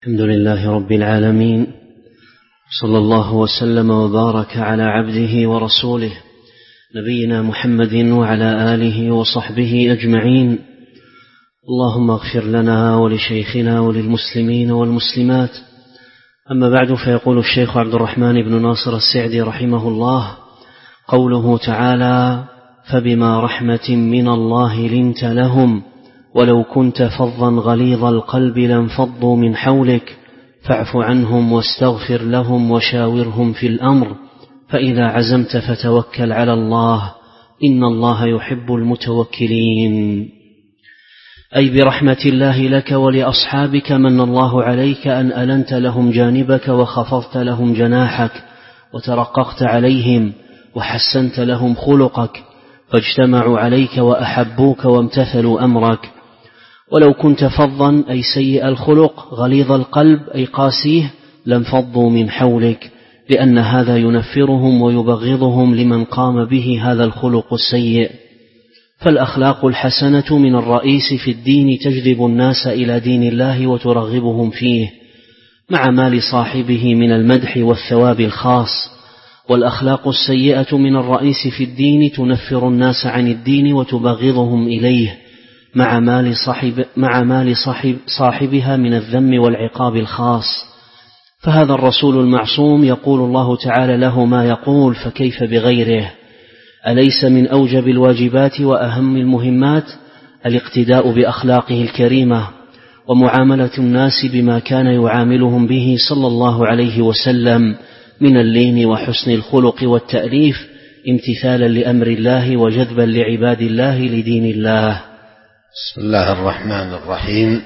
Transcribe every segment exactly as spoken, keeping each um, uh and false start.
الحمد لله رب العالمين، صلى الله وسلم وبارك على عبده ورسوله نبينا محمد وعلى آله وصحبه أجمعين. اللهم اغفر لنا ولشيخنا وللمسلمين والمسلمات. أما بعد، فيقول الشيخ عبد الرحمن بن ناصر السعدي رحمه الله: قوله تعالى: فبما رحمة من الله لنت لهم ولو كنت فظا غليظ القلب لانفضوا من حولك فاعف عنهم واستغفر لهم وشاورهم في الأمر فإذا عزمت فتوكل على الله إن الله يحب المتوكلين. أي برحمة الله لك ولأصحابك من الله عليك أن ألنت لهم جانبك وخفضت لهم جناحك وترققت عليهم وحسنت لهم خلقك فاجتمعوا عليك وأحبوك وامتثلوا أمرك. ولو كنت فظا أي سيء الخلق غليظ القلب أي قاسيه لانفضوا من حولك، لأن هذا ينفرهم ويبغضهم لمن قام به هذا الخلق السيء. فالأخلاق الحسنة من الرئيس في الدين تجذب الناس إلى دين الله وترغبهم فيه، مع ما لصاحبه من المدح والثواب الخاص. والأخلاق السيئة من الرئيس في الدين تنفر الناس عن الدين وتبغضهم إليه، مع ما لصاحب مع ما لصاحب صاحبها من الذم والعقاب الخاص. فهذا الرسول المعصوم يقول الله تعالى له ما يقول، فكيف بغيره؟ أليس من أوجب الواجبات وأهم المهمات الاقتداء بأخلاقه الكريمة ومعاملة الناس بما كان يعاملهم به صلى الله عليه وسلم من اللين وحسن الخلق والتأليف، امتثالا لأمر الله وجذبا لعباد الله لدين الله. بسم الله الرحمن الرحيم.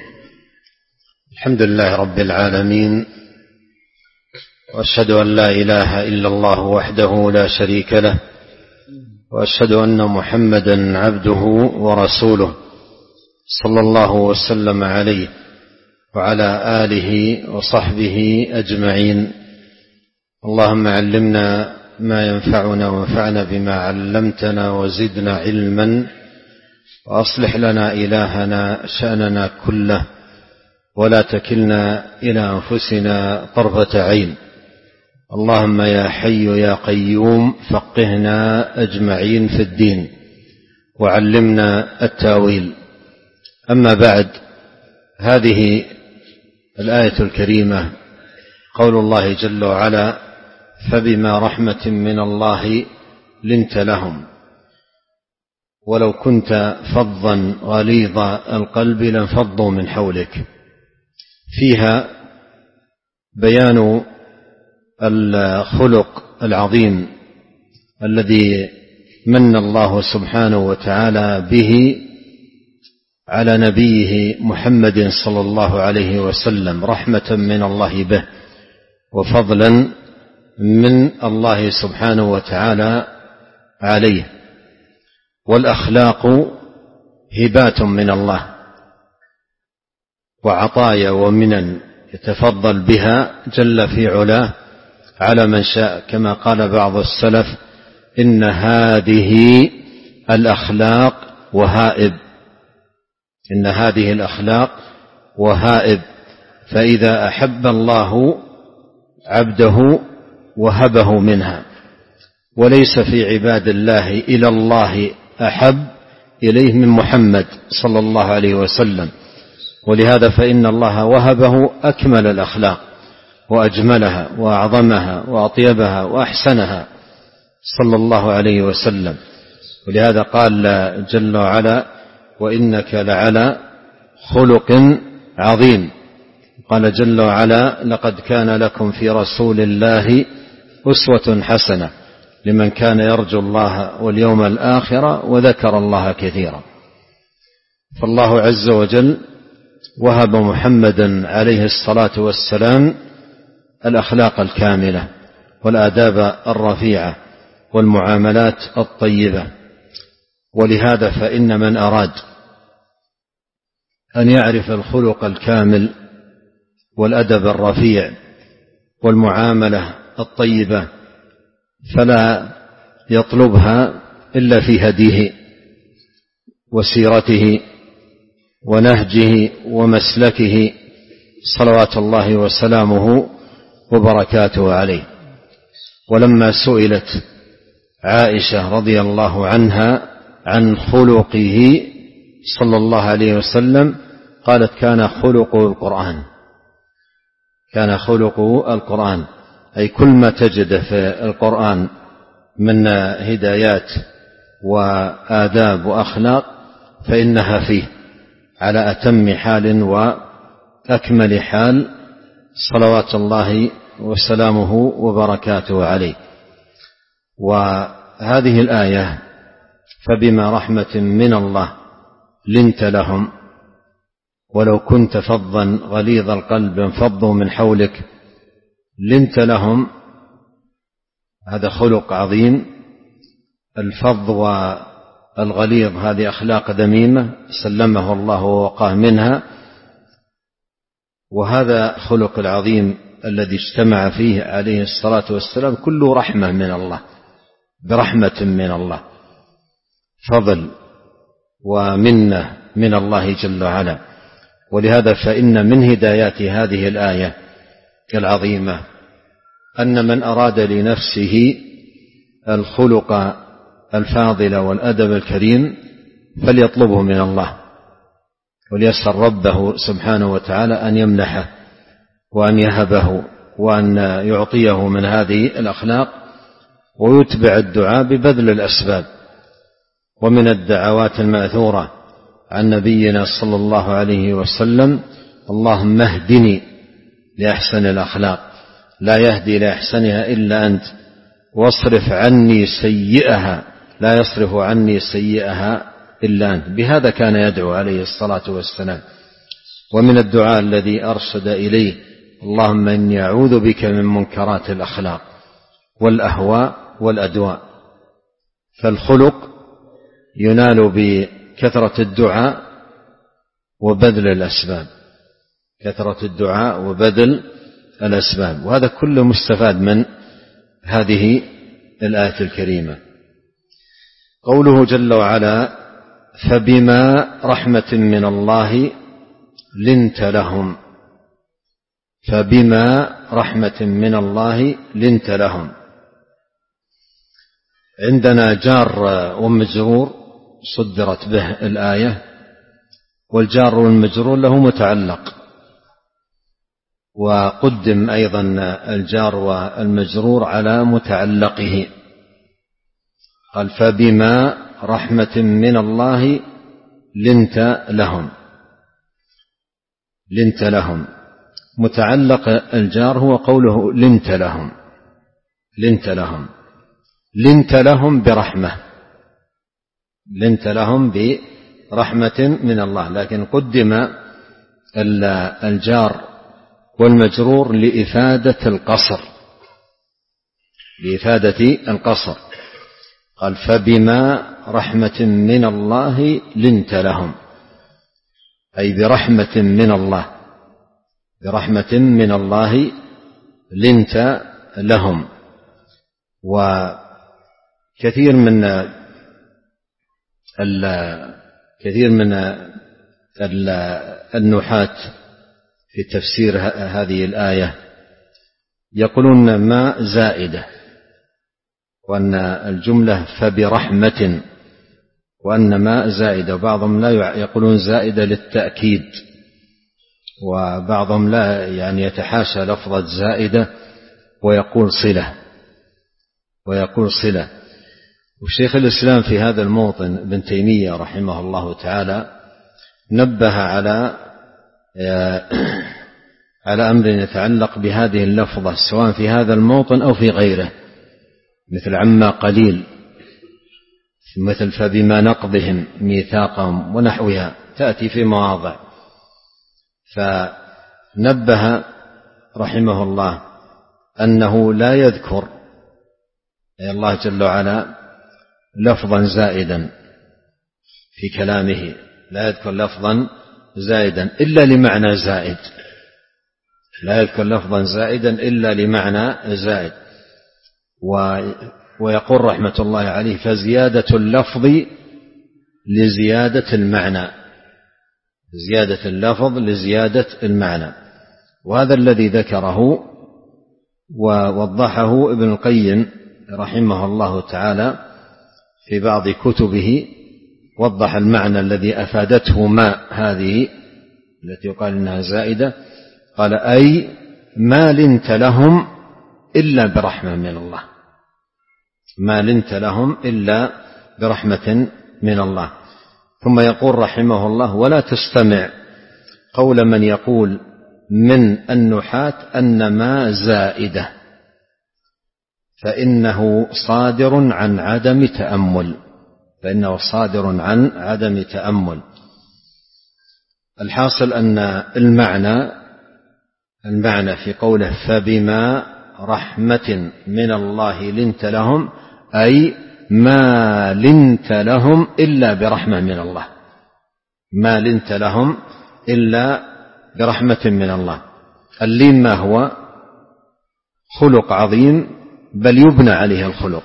الحمد لله رب العالمين، وأشهد أن لا إله إلا الله وحده لا شريك له، وأشهد أن محمدا عبده ورسوله صلى الله وسلم عليه وعلى آله وصحبه أجمعين. اللهم علمنا ما ينفعنا وانفعنا بما علمتنا وزدنا علما، وأصلح لنا إلهنا شأننا كله، ولا تكلنا إلى أنفسنا طرفة عين. اللهم يا حي يا قيوم فقهنا أجمعين في الدين وعلمنا التاويل. أما بعد، هذه الآية الكريمة قول الله جل وعلا: فبما رحمة من الله لنت لهم ولو كنت فظا غليظ القلب لانفضوا من حولك. فيها بيان الخلق العظيم الذي من الله سبحانه وتعالى به على نبيه محمد صلى الله عليه وسلم، رحمة من الله به وفضلا من الله سبحانه وتعالى عليه. والأخلاق هبات من الله وعطايا ومنن يتفضل بها جل في علاه على من شاء، كما قال بعض السلف: إن هذه الأخلاق وهائب إن هذه الأخلاق وهائب فإذا أحب الله عبده وهبه منها، وليس في عباد الله إلى الله أحب إليه من محمد صلى الله عليه وسلم. ولهذا فإن الله وهبه أكمل الأخلاق وأجملها وأعظمها وأطيبها وأحسنها صلى الله عليه وسلم. ولهذا قال جل وعلا: وإنك لعلى خلق عظيم. قال جل وعلا: لقد كان لكم في رسول الله أسوة حسنة لمن كان يرجو الله واليوم الآخر وذكر الله كثيرا. فالله عز وجل وهب محمدا عليه الصلاة والسلام الأخلاق الكاملة والآداب الرفيعة والمعاملات الطيبة. ولهذا فإن من أراد أن يعرف الخلق الكامل والأدب الرفيع والمعاملة الطيبة فلا يطلبها إلا في هديه وسيرته ونهجه ومسلكه صلوات الله وسلامه وبركاته عليه. ولما سئلت عائشة رضي الله عنها عن خلقه صلى الله عليه وسلم قالت كان خلقه القرآن، كان خلقه القرآن، أي كل ما تجد في القرآن من هدايات وآداب وأخلاق فإنها فيه على أتم حال وأكمل حال صلوات الله وسلامه وبركاته عليه. وهذه الآية فبما رحمة من الله لنت لهم ولو كنت فظا غليظ القلب انفضوا من حولك، لنت لهم، هذا خلق عظيم. الفظ والغليظ هذه أخلاق ذميمة سلمه الله ووقاه منها، وهذا خلق العظيم الذي اجتمع فيه عليه الصلاة والسلام كله رحمة من الله، برحمة من الله، فضل ومنة من الله جل وعلا. ولهذا فإن من هدايات هذه الآية العظيمة أن من أراد لنفسه الخلق الفاضل والأدب الكريم فليطلبه من الله، وليسأل ربه سبحانه وتعالى أن يمنحه وأن يهبه وأن يعطيه من هذه الأخلاق، ويتبع الدعاء ببذل الأسباب. ومن الدعوات المأثورة عن نبينا صلى الله عليه وسلم اللهم اهدني لأحسن الأخلاق لا يهدي لأحسنها إلا أنت، واصرف عني سيئها لا يصرف عني سيئها إلا أنت. بهذا كان يدعو عليه الصلاة والسلام. ومن الدعاء الذي أرشد إليه اللهم إني أعوذ بك من منكرات الأخلاق والأهواء والأدواء. فالخلق ينال بكثرة الدعاء وبذل الأسباب، كثرة الدعاء وبذل الأسباب، وهذا كله مستفاد من هذه الآية الكريمة. قوله جل وعلا فبما رحمة من الله لنت لهم، فبما رحمة من الله لنت لهم. عندنا جار ومجرور صدرت به الآية، والجار والمجرور له متعلق، وقدم أيضا الجار والمجرور على متعلقه. قال فبما رحمة من الله لنت لهم، لنت لهم. متعلق الجار هو قوله لنت لهم، لنت لهم، لنت لهم برحمة، لنت لهم برحمة من الله، لكن قدم الجار والمجرور لإفادة القصر، لإفادة القصر. قال فبما رحمة من الله لنت لهم، أي برحمة من الله، برحمة من الله لنت لهم. وكثير من كثير من النحاة في تفسير هذه الآية يقولون ما زائدة، وأن الجملة فبرحمة، وأن ما زائدة، وبعضهم لا يقولون زائدة للتأكيد، وبعضهم لا يعني يتحاشى لفظة زائدة ويقول صلة، ويقول صلة. وشيخ الإسلام في هذا الموطن ابن تيمية رحمه الله تعالى نبه على على أمر يتعلق بهذه اللفظة سواء في هذا الموطن أو في غيره، مثل عما قليل، مثل فبما نقضهم ميثاقهم ونحوها، تأتي في مواضع. فنبه رحمه الله أنه لا يذكر الله جل وعلا لفظا زائدا في كلامه، لا يذكر لفظا زائدا إلا لمعنى زائد، لا يذكر لفظا زائدا إلا لمعنى زائد. ويقول رحمة الله عليه فزيادة اللفظ لزيادة المعنى، زيادة اللفظ لزيادة المعنى. وهذا الذي ذكره ووضحه ابن القيم رحمه الله تعالى في بعض كتبه، وضح المعنى الذي أفادته ما هذه التي يقال إنها زائدة، قال أي ما لنت لهم إلا برحمة من الله، ما لنت لهم إلا برحمة من الله. ثم يقول رحمه الله: ولا تستمع قول من يقول من النحاة أن ما زائدة، فإنه صادر عن عدم تأمل، فإنه صادر عن عدم تأمل. الحاصل أن المعنى المعنى في قوله فبما رحمة من الله لنت لهم، أي ما لنت لهم إلا برحمة من الله، ما لنت لهم إلا برحمة من الله. اللين ما هو؟ خلق عظيم بل يبنى عليه الخلق،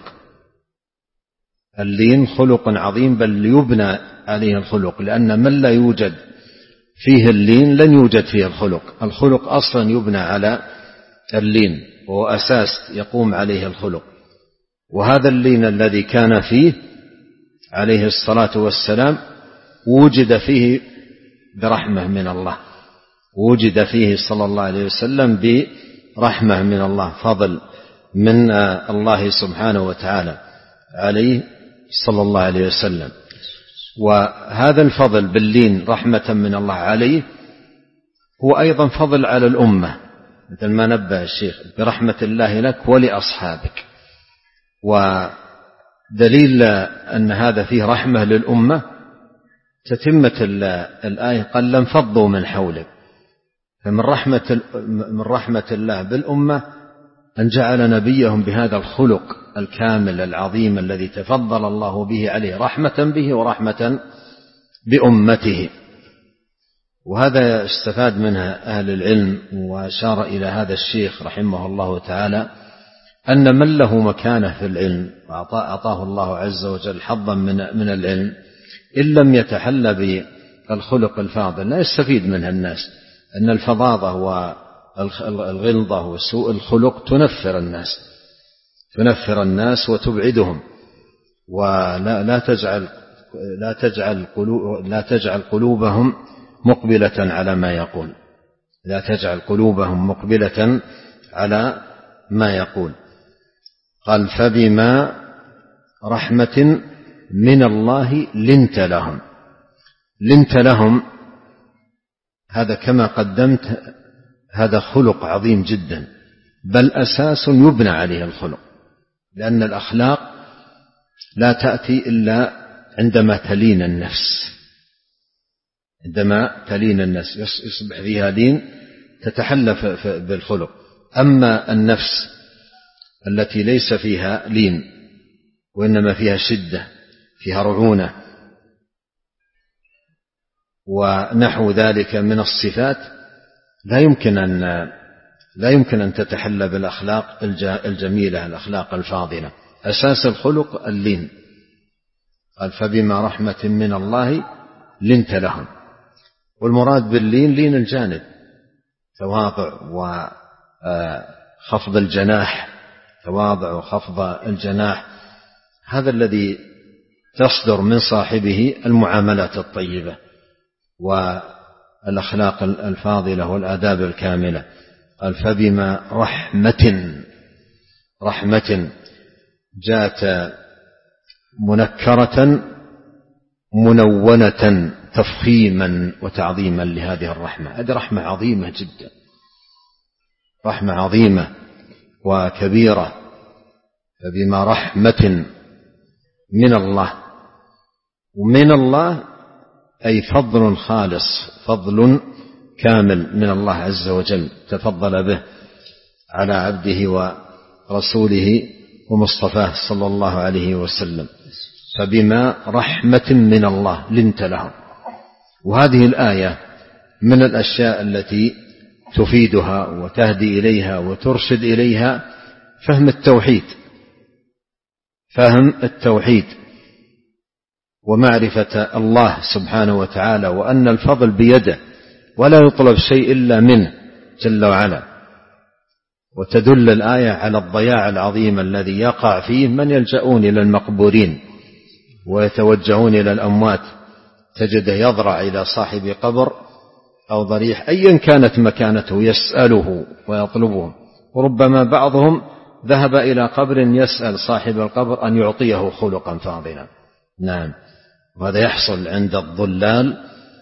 اللين خلق عظيم بل يبنى عليه الخلق، لأن من لا يوجد فيه اللين لن يوجد فيه الخلق. الخلق أصلا يبنى على اللين، وهو أساس يقوم عليه الخلق. وهذا اللين الذي كان فيه عليه الصلاة والسلام وجد فيه برحمة من الله، وجد فيه صلى الله عليه وسلم برحمة من الله، فضل من الله سبحانه وتعالى عليه صلى الله عليه وسلم. وهذا الفضل باللين رحمة من الله عليه هو أيضا فضل على الأمة، مثل ما نبه الشيخ برحمة الله لك ولأصحابك. ودليل أن هذا فيه رحمة للأمة تتمة الآية: قال لانفضوا من حولك. فمن رحمة من رحمة الله بالأمة أن جعل نبيهم بهذا الخلق الكامل العظيم الذي تفضل الله به عليه، رحمة به ورحمة بأمته. وهذا استفاد منها أهل العلم، وأشار إلى هذا الشيخ رحمه الله تعالى أن من له مكانة في العلم وأعطاه الله عز وجل حظا من من العلم، إن لم يتحلى بالخلق الفاضل لا يستفيد منها الناس، أن الفظاظة والغلظة وسوء الخلق تنفر الناس تنفر الناس وتبعدهم، ولا لا تجعل لا تجعل قلوب لا تجعل قلوبهم مقبلة على ما يقول لا تجعل قلوبهم مقبلة على ما يقول. قال فبما رحمة من الله لنت لهم. لنت لهم هذا كما قدمت هذا خلق عظيم جدا، بل أساس يبنى عليه الخلق، لأن الأخلاق لا تأتي إلا عندما تلين النفس عندما تلين النفس يصبح فيها لين تتحلى بالخلق. أما النفس التي ليس فيها لين وإنما فيها شدة، فيها رعونة ونحو ذلك من الصفات، لا يمكن أن لا يمكن أن تتحلى بالأخلاق الجميلة الأخلاق الفاضلة. أساس الخلق اللين. قال فبما رحمة من الله لنت لهم. والمراد باللين لين الجانب، تواضع وخفض الجناح، تواضع وخفض الجناح، هذا الذي تصدر من صاحبه المعاملات الطيبة والأخلاق الفاضلة والآداب الكاملة. قال فبما رحمة رحمة جاءت منكرة منونة تفخيما وتعظيما لهذه الرحمة. هذه رحمة عظيمة جدا، رحمة عظيمة وكبيرة. فبما رحمة من الله، ومن الله أي فضل خالص، فضل كامل من الله عز وجل تفضل به على عبده ورسوله ومصطفاه صلى الله عليه وسلم. فبما رحمة من الله لنت لهم. وهذه الآية من الأشياء التي تفيدها وتهدي إليها وترشد إليها فهم التوحيد، فهم التوحيد ومعرفة الله سبحانه وتعالى، وأن الفضل بيده ولا يطلب شيء إلا منه، جل وعلا. وتدل الآية على الضياع العظيم الذي يقع فيه من يلجؤون إلى المقبورين ويتوجهون إلى الأموات، تجده يضرع إلى صاحب قبر أو ضريح أيا كانت مكانته يسأله ويطلبهم، وربما بعضهم ذهب إلى قبر يسأل صاحب القبر أن يعطيه خلقا فاضلا. نعم، وهذا يحصل عند الضلال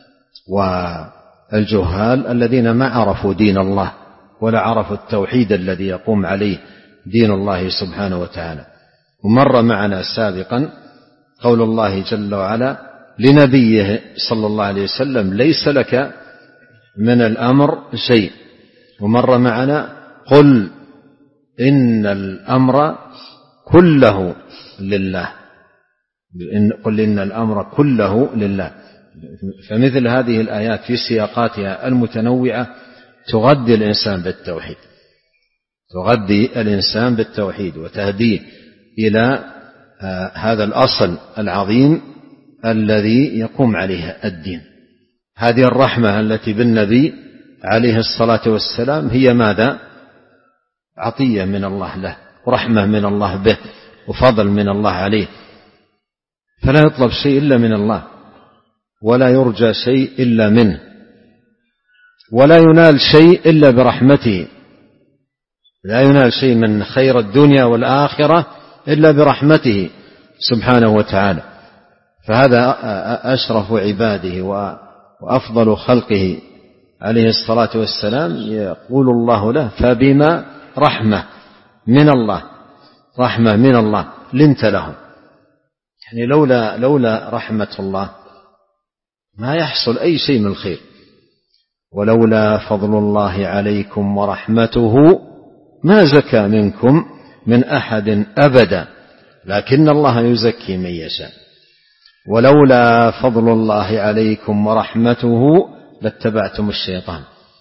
والجهال الذين ما عرفوا دين الله ولا عرفوا التوحيد الذي يقوم عليه دين الله سبحانه وتعالى. ومر معنا سابقا قول الله جل وعلا لنبيه صلى الله عليه وسلم ليس لك من الأمر شيء، ومر معنا قل إن الأمر كله لله، قل إن الأمر كله لله. فمثل هذه الآيات في سياقاتها المتنوعة تغذي الإنسان بالتوحيد، تغذي الإنسان بالتوحيد وتهديه إلى هذا الأصل العظيم الذي يقوم عليه الدين. هذه الرحمة التي بالنبي عليه الصلاة والسلام هي ماذا؟ عطية من الله له، رحمة من الله به، وفضل من الله عليه، فلا يطلب شيء إلا من الله، ولا يرجى شيء إلا منه، ولا ينال شيء إلا برحمته، لا ينال شيء من خير الدنيا والآخرة إلا برحمته سبحانه وتعالى. فهذا أشرف عباده وأفضل خلقه عليه الصلاة والسلام، يقول الله له فبما رحمة من الله، رحمة من الله لنت لهم. يعني لولا, لولا رحمة الله ما يحصل أي شيء من الخير. ولولا فضل الله عليكم ورحمته ما زكى منكم من أحد أبدا لكن الله يزكي من يشاء. ولولا فضل الله عليكم ورحمته لاتبعتم الشيطان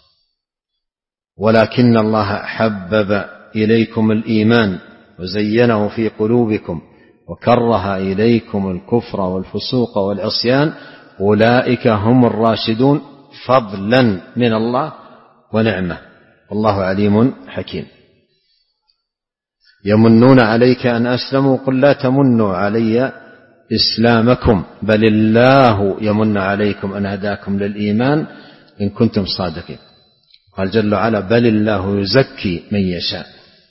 ولكن الله حبب إليكم الإيمان وزينه في قلوبكم وكره إليكم الكفر والفسوق والعصيان أولئك هم الراشدون فضلا من الله ونعمة والله عليم حكيم. يمنون عليك أن أسلموا قل لا تمنوا علي إسلامكم بل الله يمن عليكم أن هداكم للإيمان إن كنتم صادقين. قال جل وعلا بل الله يزكي من يشاء.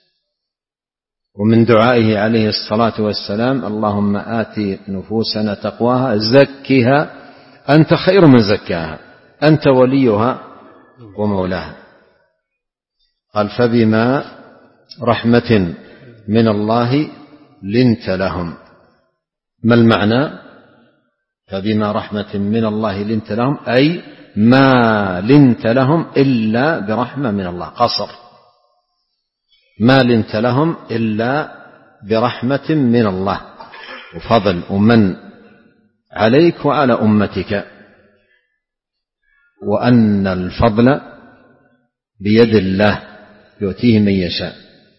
ومن دعائه عليه الصلاة والسلام اللهم آت نفوسنا تقواها زكها أنت خير من زكاها أنت وليها ومولاها. قال فبما رحمة من الله لنت لهم. ما المعنى؟ فبما رحمة من الله لنت لهم أي ما لنت لهم إلا برحمة من الله، قصر، ما لنت لهم إلا برحمة من الله وفضل ومن عليك وعلى أمتك. وأن الفضل بيد الله يؤتيه من يشاء،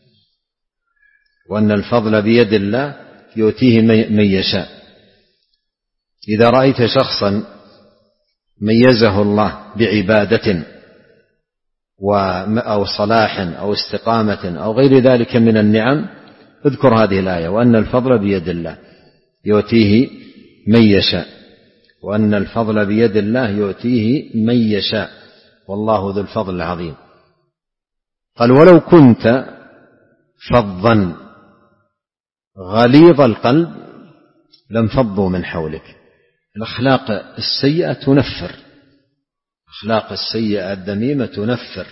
وأن الفضل بيد الله يؤتيه من يشاء. إذا رأيت شخصا ميزه الله بعبادة أو صلاح أو استقامة أو غير ذلك من النعم اذكر هذه الآية وأن الفضل بيد الله يؤتيه من يشاء، وأن الفضل بيد الله يؤتيه من يشاء والله ذو الفضل العظيم. قال ولو كنت فظا غليظ القلب لانفضوا من حولك. الأخلاق السيئة تنفر، الأخلاق السيئة الذميمة تنفر،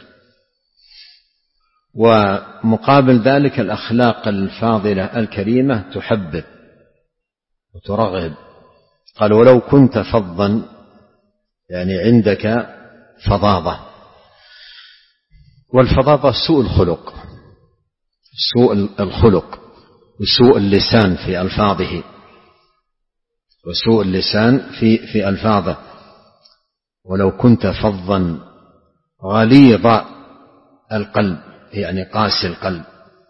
ومقابل ذلك الأخلاق الفاضلة الكريمة تحبب وترغب. قال ولو كنت فظا يعني عندك فظاظة، والفظاظة سوء الخلق، سوء الخلق وسوء اللسان في ألفاظه، وسوء اللسان في في ألفاظه. ولو كنت فظا غليظ القلب يعني قاسي القلب،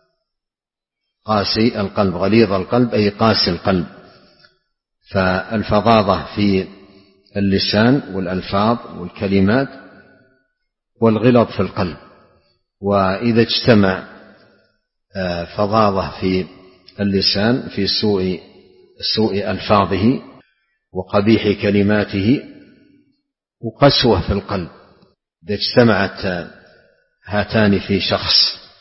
قاسي القلب، غليظ القلب أي قاسي القلب. فالفظاظة في اللسان والألفاظ والكلمات، والغلظ في القلب وإذا اجتمع فظاظة في اللسان في سوء سوء ألفاظه وقبيح كلماته وقسوة في القلب، إذا اجتمعت هاتان في شخص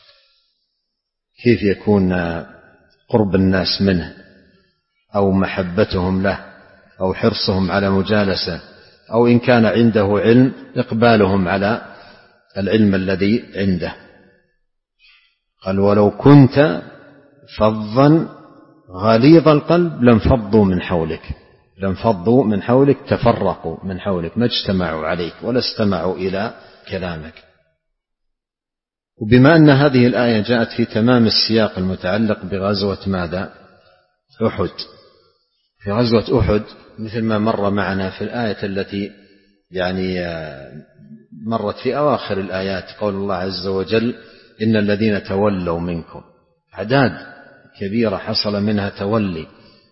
كيف يكون قرب الناس منه أو محبتهم له أو حرصهم على مجالسة، أو إن كان عنده علم إقبالهم على العلم الذي عنده. قال ولو كنت فظا غليظ القلب لانفضوا من حولك لانفضوا من حولك تفرقوا من حولك، ما اجتمعوا عليك ولا استمعوا إلى كلامك. وبما أن هذه الآية جاءت في تمام السياق المتعلق بغزوة ماذا؟ أحد. في غزوة أحد مثل ما مر معنا في الآية التي يعني مرت في أواخر الآيات، قول الله عز وجل إن الذين تولوا منكم، أعداد كبيرة حصل منها تولي،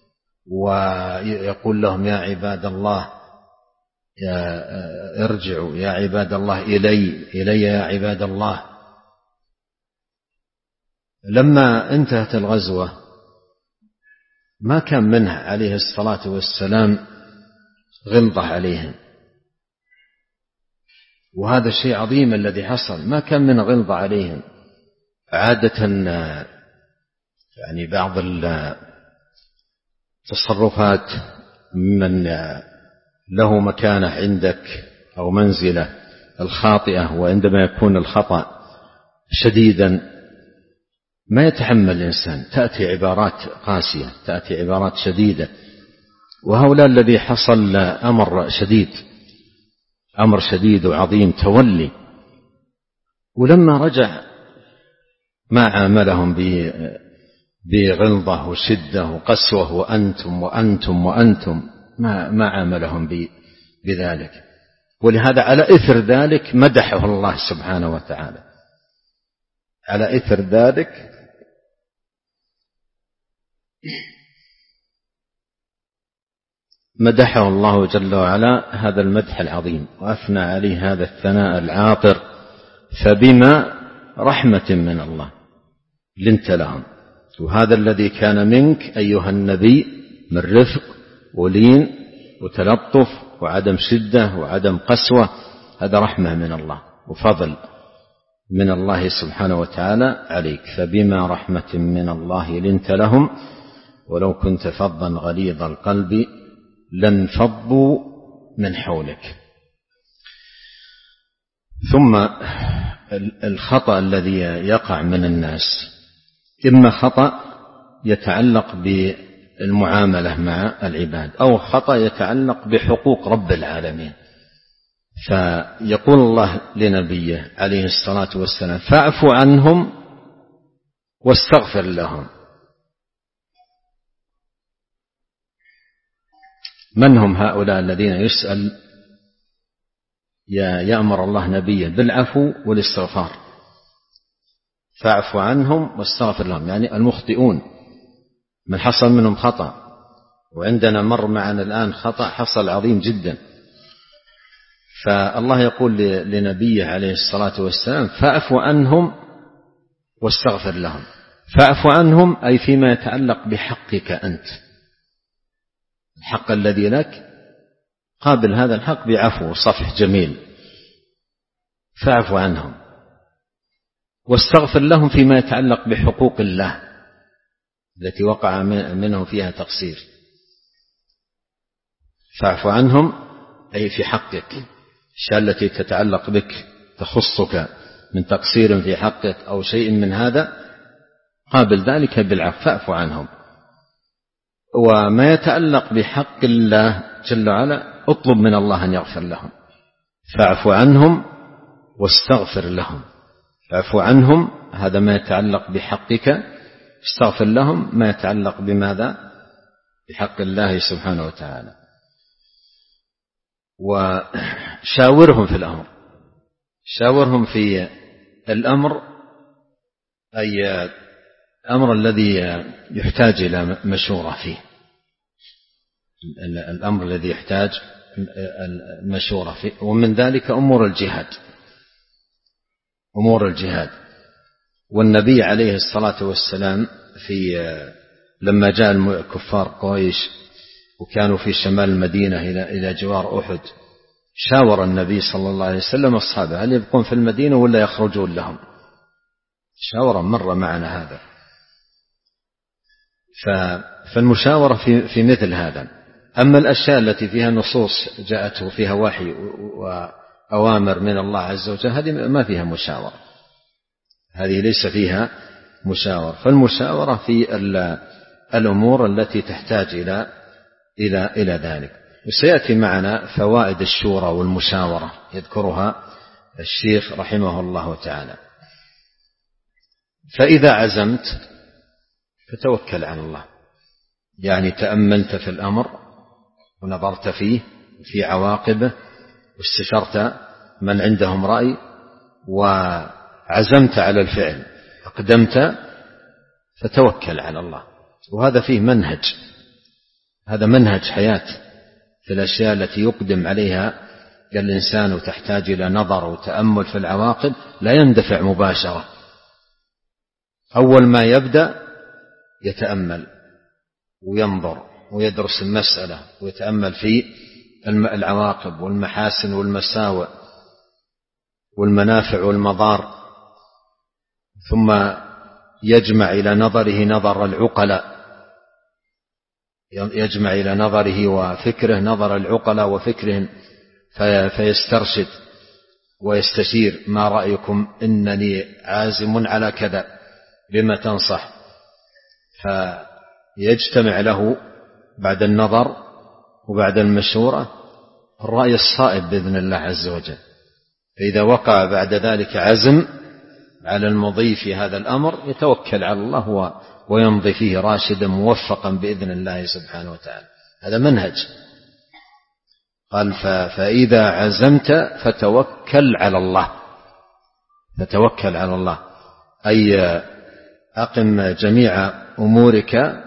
ويقول لهم يا عباد الله يا ارجعوا يا عباد الله إلي إلي يا عباد الله. لما انتهت الغزوة ما كان منها عليه الصلاة والسلام غلظة عليهم، وهذا الشيء عظيم الذي حصل، ما كان من غلظة عليهم. عادة يعني بعض التصرفات من له مكانة عندك أو منزلة الخاطئة، وعندما يكون الخطأ شديدا ما يتحمل الإنسان، تأتي عبارات قاسية، تأتي عبارات شديدة. وهؤلاء الذي حصل أمر شديد أمر شديد وعظيم تولي، ولما رجع ما عاملهم بغلظة وشدة وقسوة وأنتم وأنتم وأنتم، ما, ما عاملهم بذلك. ولهذا على إثر ذلك مدحه الله سبحانه وتعالى، على إثر ذلك مدحه الله جل وعلا هذا المدح العظيم، وأثنى عليه هذا الثناء العاطر، فبما رحمة من الله لنت لهم. وهذا الذي كان منك أيها النبي من رفق ولين وتلطف وعدم شدة وعدم قسوة، هذا رحمة من الله وفضل من الله سبحانه وتعالى عليك. فبما رحمة من الله لنت لهم ولو كنت فظا غليظ القلب لانفضوا من حولك. ثم الخطأ الذي يقع من الناس إما خطأ يتعلق بالمعاملة مع العباد، أو خطأ يتعلق بحقوق رب العالمين. فيقول الله لنبيه عليه الصلاة والسلام فاعف عنهم واستغفر لهم. من هم هؤلاء الذين يسأل يأمر الله نبيه بالعفو والاستغفار؟ فاعف عنهم واستغفر لهم، يعني المخطئون من حصل منهم خطأ، وعندنا مر معنا الآن خطأ حصل عظيم جدا. فالله يقول لنبيه عليه الصلاة والسلام فاعف عنهم واستغفر لهم. فاعف عنهم أي فيما يتعلق بحقك أنت، الحق الذي لك قابل هذا الحق بعفو وصفح جميل، فاعف عنهم. واستغفر لهم فيما يتعلق بحقوق الله التي وقع منهم فيها تقصير. فاعف عنهم أي في حقك، الأشياء التي تتعلق بك تخصك من تقصير في حقك أو شيء من هذا قابل ذلك بالعفو، فاعف عنهم. وما يتعلق بحق الله جل وعلا اطلب من الله أن يغفر لهم. فاعف عنهم واستغفر لهم. فاعف عنهم هذا ما يتعلق بحقك، استغفر لهم ما يتعلق بماذا؟ بحق الله سبحانه وتعالى. وشاورهم في الأمر، شاورهم في الأمر أي الأمر الذي يحتاج إلى مشورة فيه، الأمر الذي يحتاج المشورة فيه، ومن ذلك أمور الجهاد. أمور الجهاد. والنبي عليه الصلاة والسلام في لما جاء كفار قريش وكانوا في شمال المدينة إلى جوار أحد، شاور النبي صلى الله عليه وسلم أصحابه هل يبقون في المدينة ولا يخرجون لهم، شاورا مر معنا هذا. فالمشاورة في, في مثل هذا. أما الأشياء التي فيها نصوص جاءته فيها وحي وأوامر من الله عز وجل هذه ما فيها مشاورة، هذه ليس فيها مشاورة. فالمشاورة في الأمور التي تحتاج إلى إلى إلى ذلك. وسيأتي معنا فوائد الشورى والمشاورة يذكرها الشيخ رحمه الله تعالى. فإذا عزمت فتوكل على الله، يعني تأملت في الأمر ونظرت فيه في عواقبه واستشرت من عندهم رأي وعزمت على الفعل أقدمت، فتوكل على الله. وهذا فيه منهج، هذا منهج حياة في الأشياء التي يقدم عليها الإنسان وتحتاج إلى نظر وتأمل في العواقب، لا يندفع مباشرة. أول ما يبدأ يتأمل وينظر ويدرس المسألة ويتأمل في العواقب والمحاسن والمساوئ والمنافع والمضار، ثم يجمع إلى نظره نظر العقلاء، يجمع إلى نظره وفكره نظر العقلاء وفكرهم، فيسترشد ويستشير ما رأيكم إنني عازم على كذا بما تنصح، فيجتمع له بعد النظر وبعد المشورة الرأي الصائب بإذن الله عز وجل. فإذا وقع بعد ذلك عزم على المضي في هذا الأمر يتوكل على الله ويمضي فيه راشدا موفقا بإذن الله سبحانه وتعالى. هذا منهج. قال فإذا عزمت فتوكل على الله، فتوكل على الله أي أقم جميع أمورك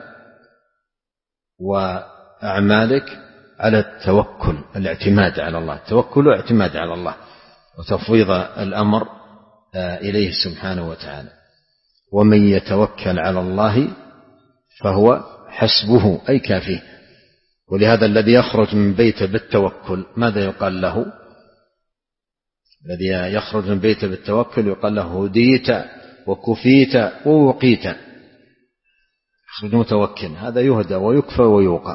وأعمالك على التوكل، الاعتماد على الله، التوكل واعتماد على الله وتفويض الأمر إليه سبحانه وتعالى. ومن يتوكل على الله فهو حسبه أي كافيه. ولهذا الذي يخرج من بيته بالتوكل ماذا يقال له؟ الذي يخرج من بيته بالتوكل يقال له هديت وكفيت ووقيت. يخرج متوكل هذا يهدى ويكفى ويوقى.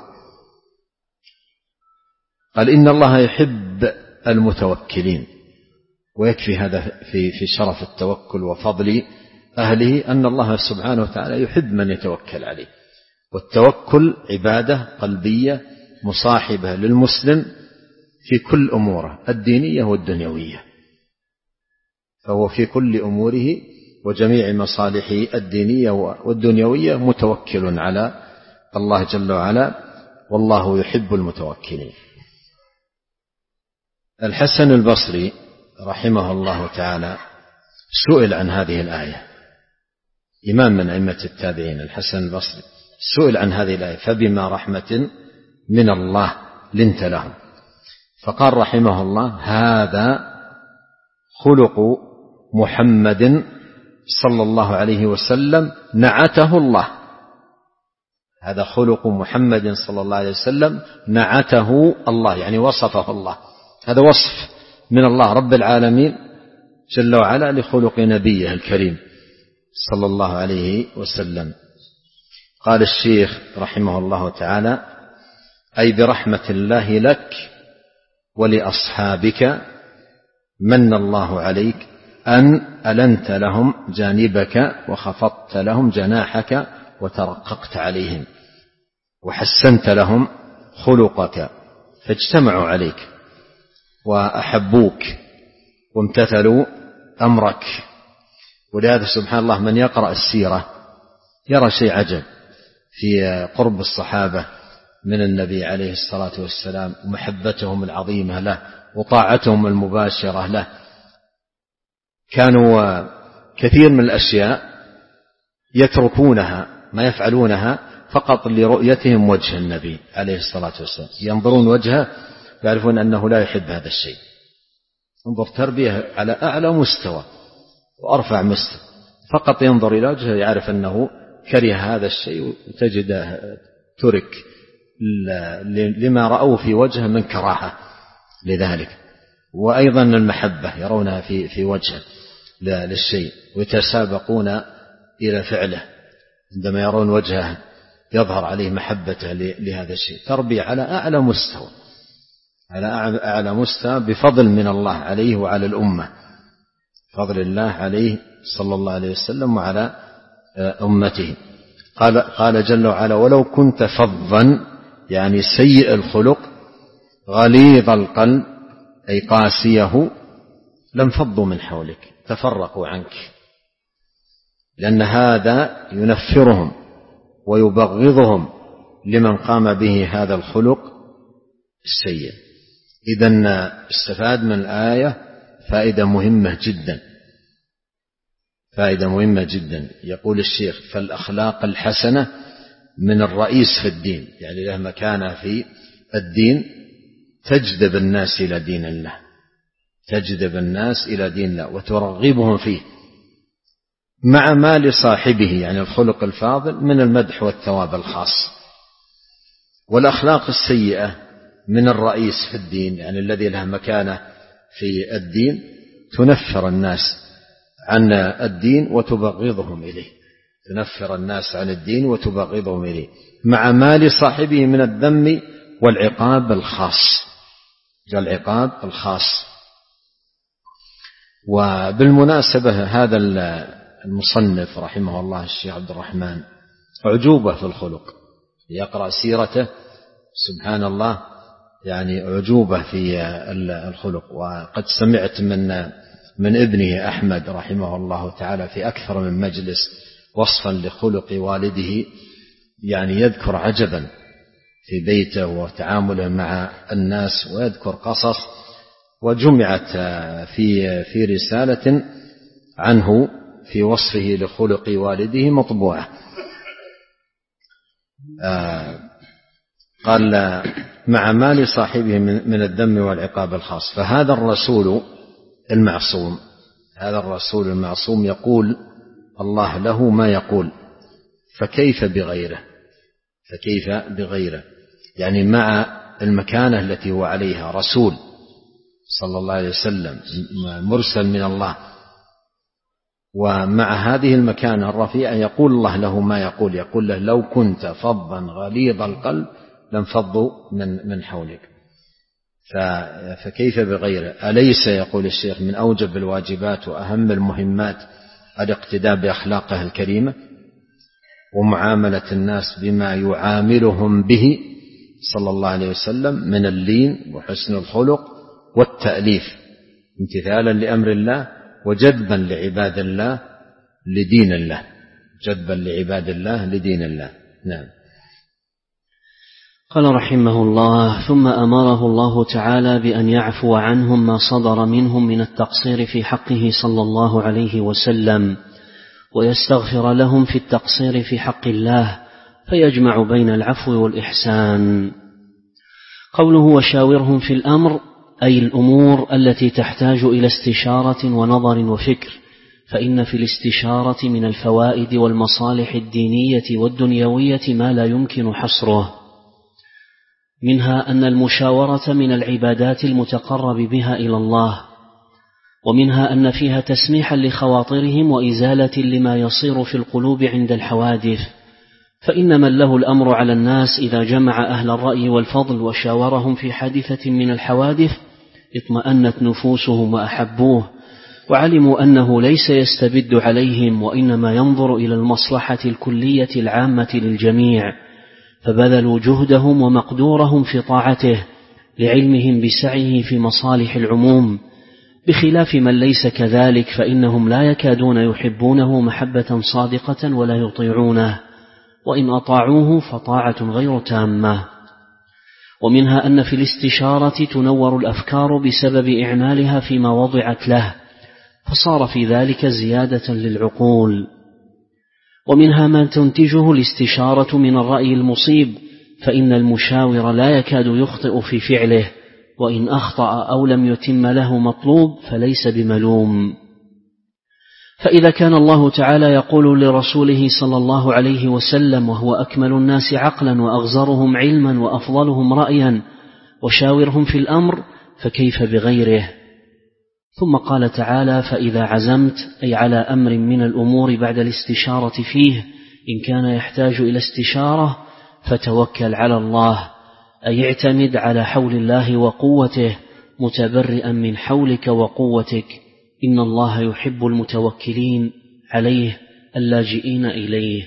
قال إن الله يحب المتوكلين. ويكفي هذا في في شرف التوكل وفضل أهله أن الله سبحانه وتعالى يحب من يتوكل عليه. والتوكل عبادة قلبية مصاحبة للمسلم في كل أموره الدينية والدنيوية، فهو في كل أموره وجميع مصالحه الدينية والدنيوية متوكل على الله جل وعلا، والله يحب المتوكلين. الحسن البصري رحمه الله تعالى سئل عن هذه الآية، إمام من أئمة التابعين الحسن البصري سئل عن هذه الآية فبما رحمة من الله لنت لهم، فقال رحمه الله هذا خلق محمد صلى الله عليه وسلم نعته الله. هذا خلق محمد صلى الله عليه وسلم نعته الله، يعني وصفه الله. هذا وصف من الله رب العالمين جل وعلا لخلق نبيه الكريم صلى الله عليه وسلم. قال الشيخ رحمه الله تعالى أي برحمة الله لك ولأصحابك من الله عليك أن ألنت لهم جانبك وخفضت لهم جناحك وترققت عليهم وحسنت لهم خلقك فاجتمعوا عليك وأحبوك وامتثلوا أمرك. ولهذا سبحان الله من يقرأ السيرة يرى شيء عجب في قرب الصحابة من النبي عليه الصلاة والسلام ومحبتهم العظيمة له وطاعتهم المباشرة له. كانوا كثير من الأشياء يتركونها ما يفعلونها فقط لرؤيتهم وجه النبي عليه الصلاة والسلام، ينظرون وجهه يعرفون أنه لا يحب هذا الشيء. انظر تربية على أعلى مستوى وأرفع مستوى، فقط ينظر إلى وجهه يعرف أنه كره هذا الشيء، وتجده ترك لما رأوا في وجهه من كراهة لذلك. وأيضا المحبة يرونها في في وجهه للشيء ويتسابقون إلى فعله عندما يرون وجهه يظهر عليه محبته لهذا الشيء. تربية على أعلى مستوى، على أعلى مستوى بفضل من الله عليه وعلى الأمة، فضل الله عليه صلى الله عليه وسلم وعلى أمته. قال, قال جل وعلا: ولو كنت فظا، يعني سيء الخلق، غليظ القلب أي قاسيه، لم فضوا من حولك، تفرقوا عنك، لأن هذا ينفرهم ويبغضهم لمن قام به هذا الخلق السيء. إذن استفاد من الآية فائدة مهمة جدا، فائدة مهمة جدا. يقول الشيخ: فالأخلاق الحسنة من الرئيس في الدين، يعني له مكانة في الدين، تجذب الناس إلى دين الله، تجذب الناس إلى دين الله وترغبهم فيه، مع ما لصاحبه، يعني الخلق الفاضل، من المدح والثواب الخاص. والأخلاق السيئة من الرئيس في الدين، يعني الذي له مكانة في الدين، تنفر الناس عن الدين وتبغضهم إليه، تنفر الناس عن الدين وتبغضهم إليه، مع ما لصاحبه من الذم والعقاب الخاص، العقاب الخاص. وبالمناسبة هذا المصنف رحمه الله الشيخ عبد الرحمن عجوبة في الخلق، يقرأ سيرته سبحان الله، يعني عجوبة في الخلق. وقد سمعت من من ابنه أحمد رحمه الله تعالى في أكثر من مجلس وصفا لخلق والده، يعني يذكر عجبا في بيته وتعامله مع الناس، ويذكر قصص، وجمعت في في رسالة عنه في وصفه لخلق والده مطبوعة. آه قال: مع ما لصاحبه من الذم والعقاب الخاص. فهذا الرسول المعصوم، هذا الرسول المعصوم يقول الله له ما يقول، فكيف بغيره، فكيف بغيره، يعني مع المكانة التي هو عليها، رسول صلى الله عليه وسلم مرسل من الله، ومع هذه المكانة الرفيعة يقول الله له ما يقول، يقول له: لو كنت فظا غليظ القلب لانفضوا من من حولك. فكيف بغيره؟ أليس يقول الشيخ من أوجب الواجبات وأهم المهمات الاقتداء بأخلاقه الكريمة ومعاملة الناس بما يعاملهم به صلى الله عليه وسلم من اللين وحسن الخلق والتأليف، امتثالا لأمر الله وجذبا لعباد الله لدين الله، جذبا لعباد الله لدين الله. نعم. قال رحمه الله: ثم أمره الله تعالى بأن يعفو عنهم ما صدر منهم من التقصير في حقه صلى الله عليه وسلم، ويستغفر لهم في التقصير في حق الله، فيجمع بين العفو والإحسان. قوله: وشاورهم في الأمر، أي الأمور التي تحتاج إلى استشارة ونظر وفكر، فإن في الاستشارة من الفوائد والمصالح الدينية والدنيوية ما لا يمكن حصره. منها أن المشاورة من العبادات المتقرب بها إلى الله، ومنها أن فيها تسميحا لخواطرهم وإزالة لما يصير في القلوب عند الحوادث، فإن من له الأمر على الناس إذا جمع أهل الرأي والفضل وشاورهم في حادثة من الحوادث اطمأنت نفوسهم وأحبوه، وعلموا أنه ليس يستبد عليهم، وإنما ينظر إلى المصلحة الكلية العامة للجميع، فبذلوا جهدهم ومقدورهم في طاعته لعلمهم بسعيه في مصالح العموم، بخلاف من ليس كذلك، فإنهم لا يكادون يحبونه محبة صادقة ولا يطيعونه، وإن أطاعوه فطاعة غير تامة. ومنها أن في الاستشارة تنور الأفكار بسبب إعمالها فيما وضعت له، فصار في ذلك زيادة للعقول. ومنها ما تنتجه الاستشارة من الرأي المصيب، فإن المشاور لا يكاد يخطئ في فعله، وإن أخطأ أو لم يتم له مطلوب فليس بملوم. فإذا كان الله تعالى يقول لرسوله صلى الله عليه وسلم وهو أكمل الناس عقلا وأغزرهم علما وأفضلهم رأيا وشاورهم في الأمر، فكيف بغيره؟ ثم قال تعالى: فإذا عزمت، أي على أمر من الأمور بعد الاستشارة فيه، إن كان يحتاج إلى استشارة فتوكل على الله، أي اعتمد على حول الله وقوته متبرئا من حولك وقوتك، إن الله يحب المتوكلين عليه اللاجئين إليه.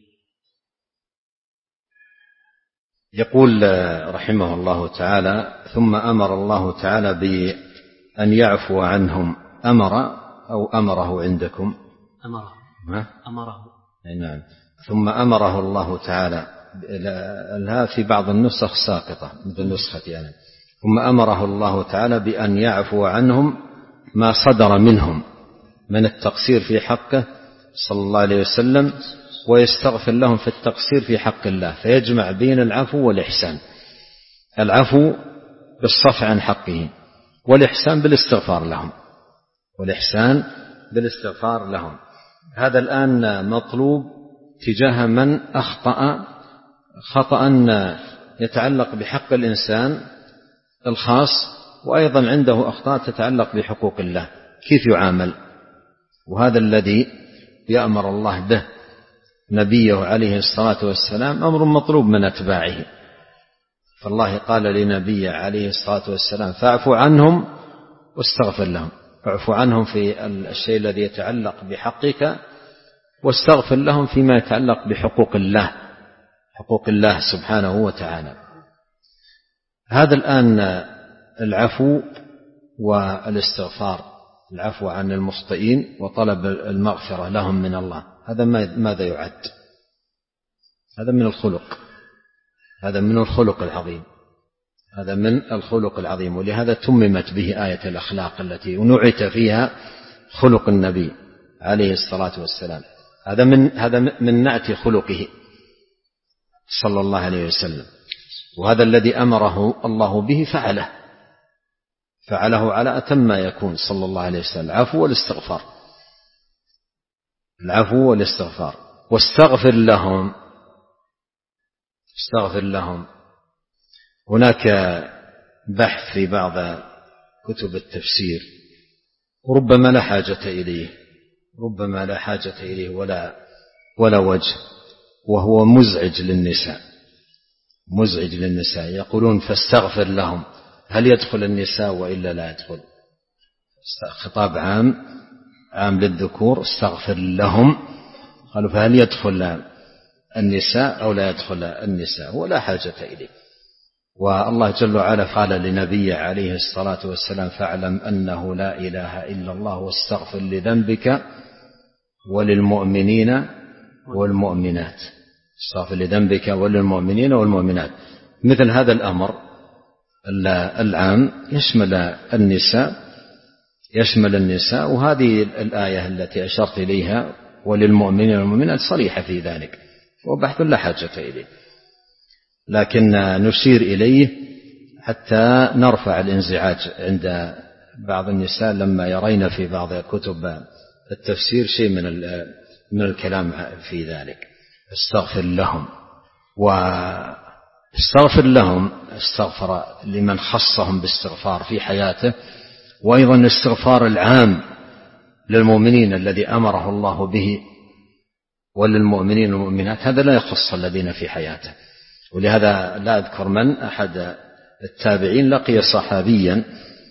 يقول رحمه الله تعالى: ثم أمر الله تعالى بأن يعفو عنهم. أمر أو أمره عندكم؟ أمره. ما؟ أمره. نعم. ثم أمره الله تعالى، لها في بعض النسخ ساقطة مثل نسختي يعني. ثم أمره الله تعالى بأن يعفو عنهم ما صدر منهم من التقصير في حقه صلى الله عليه وسلم، ويستغفر لهم في التقصير في حق الله، فيجمع بين العفو والإحسان. العفو بالصفح عن حقه، والإحسان بالاستغفار لهم، والإحسان بالاستغفار لهم. هذا الآن مطلوب تجاه من أخطأ خطأ يتعلق بحق الإنسان الخاص، وأيضا عنده أخطاء تتعلق بحقوق الله، كيف يعامل؟ وهذا الذي يأمر الله به نبيه عليه الصلاة والسلام، أمر مطلوب من أتباعه. فالله قال لنبيه عليه الصلاة والسلام: فاعفو عنهم واستغفر لهم. اعفو عنهم في الشيء الذي يتعلق بحقك، واستغفر لهم فيما يتعلق بحقوق الله، حقوق الله سبحانه وتعالى. هذا الآن العفو والاستغفار، العفو عن المخطئين وطلب المغفرة لهم من الله، هذا ماذا يعد؟ هذا من الخلق، هذا من الخلق العظيم، هذا من الخلق العظيم. ولهذا تممت به آية الأخلاق التي نعت فيها خلق النبي عليه الصلاة والسلام. هذا من هذا من نعت خلقه صلى الله عليه وسلم، وهذا الذي أمره الله به فعله فعله على أتم ما يكون صلى الله عليه وسلم. العفو والاستغفار، العفو والاستغفار. واستغفر لهم، استغفر لهم. هناك بحث في بعض كتب التفسير، وربما لا حاجة إليه، ربما لا حاجة إليه ولا ولا وجه، وهو مزعج للنساء، مزعج للنساء. يقولون: فاستغفر لهم، هل يدخل النساء وإلا لا يدخل؟ خطاب عام عام للذكور، استغفر لهم. قالوا: فهل يدخل النساء أو لا يدخل النساء؟ ولا حاجة إليه. والله جل وعلا قال لنبي عليه الصلاة والسلام: فاعلم أنه لا إله إلا الله واستغفر لذنبك وللمؤمنين والمؤمنات. استغفر لذنبك وللمؤمنين والمؤمنات. مثل هذا الأمر العام يشمل النساء، يشمل النساء. وهذه الآية التي أشرت إليها وللمؤمنين والمؤمنات صريحة في ذلك، وبحث لا حاجة إليه، لكن نشير إليه حتى نرفع الانزعاج عند بعض النساء لما يرين في بعض كتب التفسير شيء من من الكلام في ذلك. استغفر لهم، واستغفر لهم، استغفر لمن خصهم باستغفار في حياته، وأيضا الاستغفار العام للمؤمنين الذي أمره الله به وللمؤمنين والمؤمنات، هذا لا يخص الذين في حياته. ولهذا لا أذكر من أحد التابعين لقي صحابيا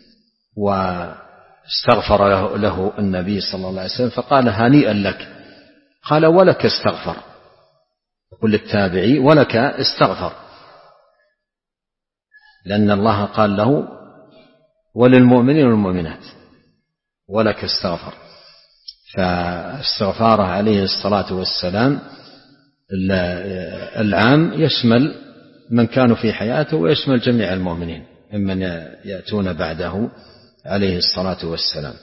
واستغفر له, له النبي صلى الله عليه وسلم، فقال: هنيئا لك. قال: ولك استغفر. يقول التابعي: ولك استغفر، لأن الله قال له: وللمؤمنين والمؤمنات ولك استغفر. فاستغفاره عليه الصلاة والسلام العام يشمل من كانوا في حياته، ويشمل جميع المؤمنين ممن يأتون بعده عليه الصلاة والسلام.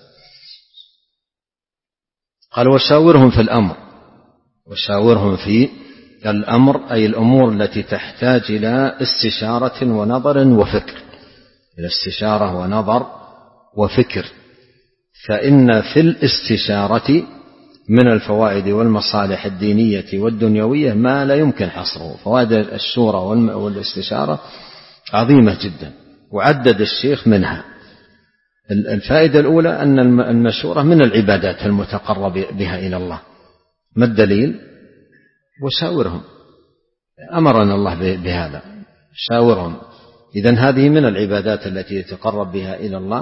قال: وشاورهم في الأمر. وشاورهم في الأمر أي الأمور التي تحتاج إلى استشارة ونظر وفكر، إلى استشارة ونظر وفكر. فإن في الاستشارة من الفوائد والمصالح الدينية والدنيوية ما لا يمكن حصره. فوائد الشورى والاستشارة عظيمة جدا، وعدد الشيخ منها. الفائدة الأولى أن المشورة من العبادات المتقرب بها إلى الله. ما الدليل؟ وشاورهم، أمرنا الله بهذا، شاورهم. إذن هذه من العبادات التي يتقرب بها إلى الله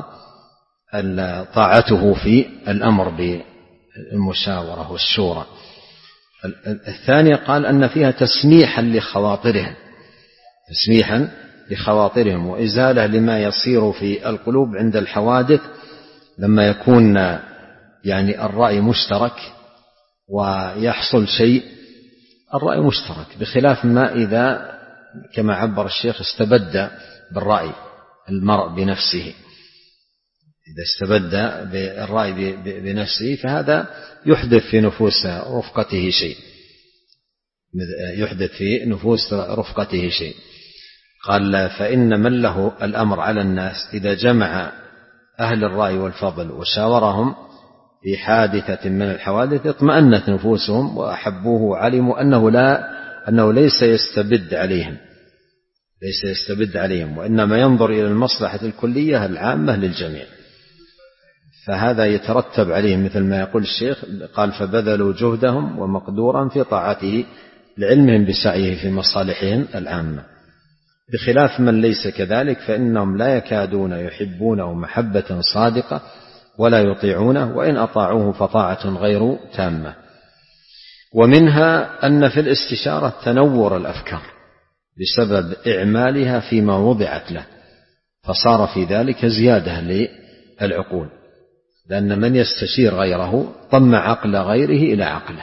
طاعته في الأمر بالمشاورة والشورى. الثانية قال أن فيها تسميحا لخواطرهم، تسميحا لخواطرهم وإزالة لما يصير في القلوب عند الحوادث، لما يكون يعني الرأي مشترك ويحصل شيء، الرأي مشترك، بخلاف ما إذا كما عبر الشيخ استبد بالرأي المرء بنفسه. إذا استبد بالرأي بنفسه فهذا يحدث في نفوس رفقته شيء، يحدث في نفوس رفقته شيء. قال فإن من له الأمر على الناس إذا جمع أهل الرأي والفضل وشاورهم في حادثة من الحوادث اطمأنت نفوسهم وأحبوه وعلموا أنه لا أنه ليس يستبد عليهم، ليس يستبد عليهم، وإنما ينظر إلى المصلحة الكلية العامة للجميع. فهذا يترتب عليه مثل ما يقول الشيخ، قال فبذلوا جهدهم ومقدورا في طاعته لعلمهم بسعيه في مصالحهم العامة، بخلاف من ليس كذلك فإنهم لا يكادون يحبونه محبة صادقة ولا يطيعونه، وإن أطاعوه فطاعة غير تامة. ومنها أن في الاستشارة تنور الأفكار بسبب إعمالها فيما وضعت له، فصار في ذلك زيادة للعقول، لأن من يستشير غيره ضم عقل غيره إلى عقله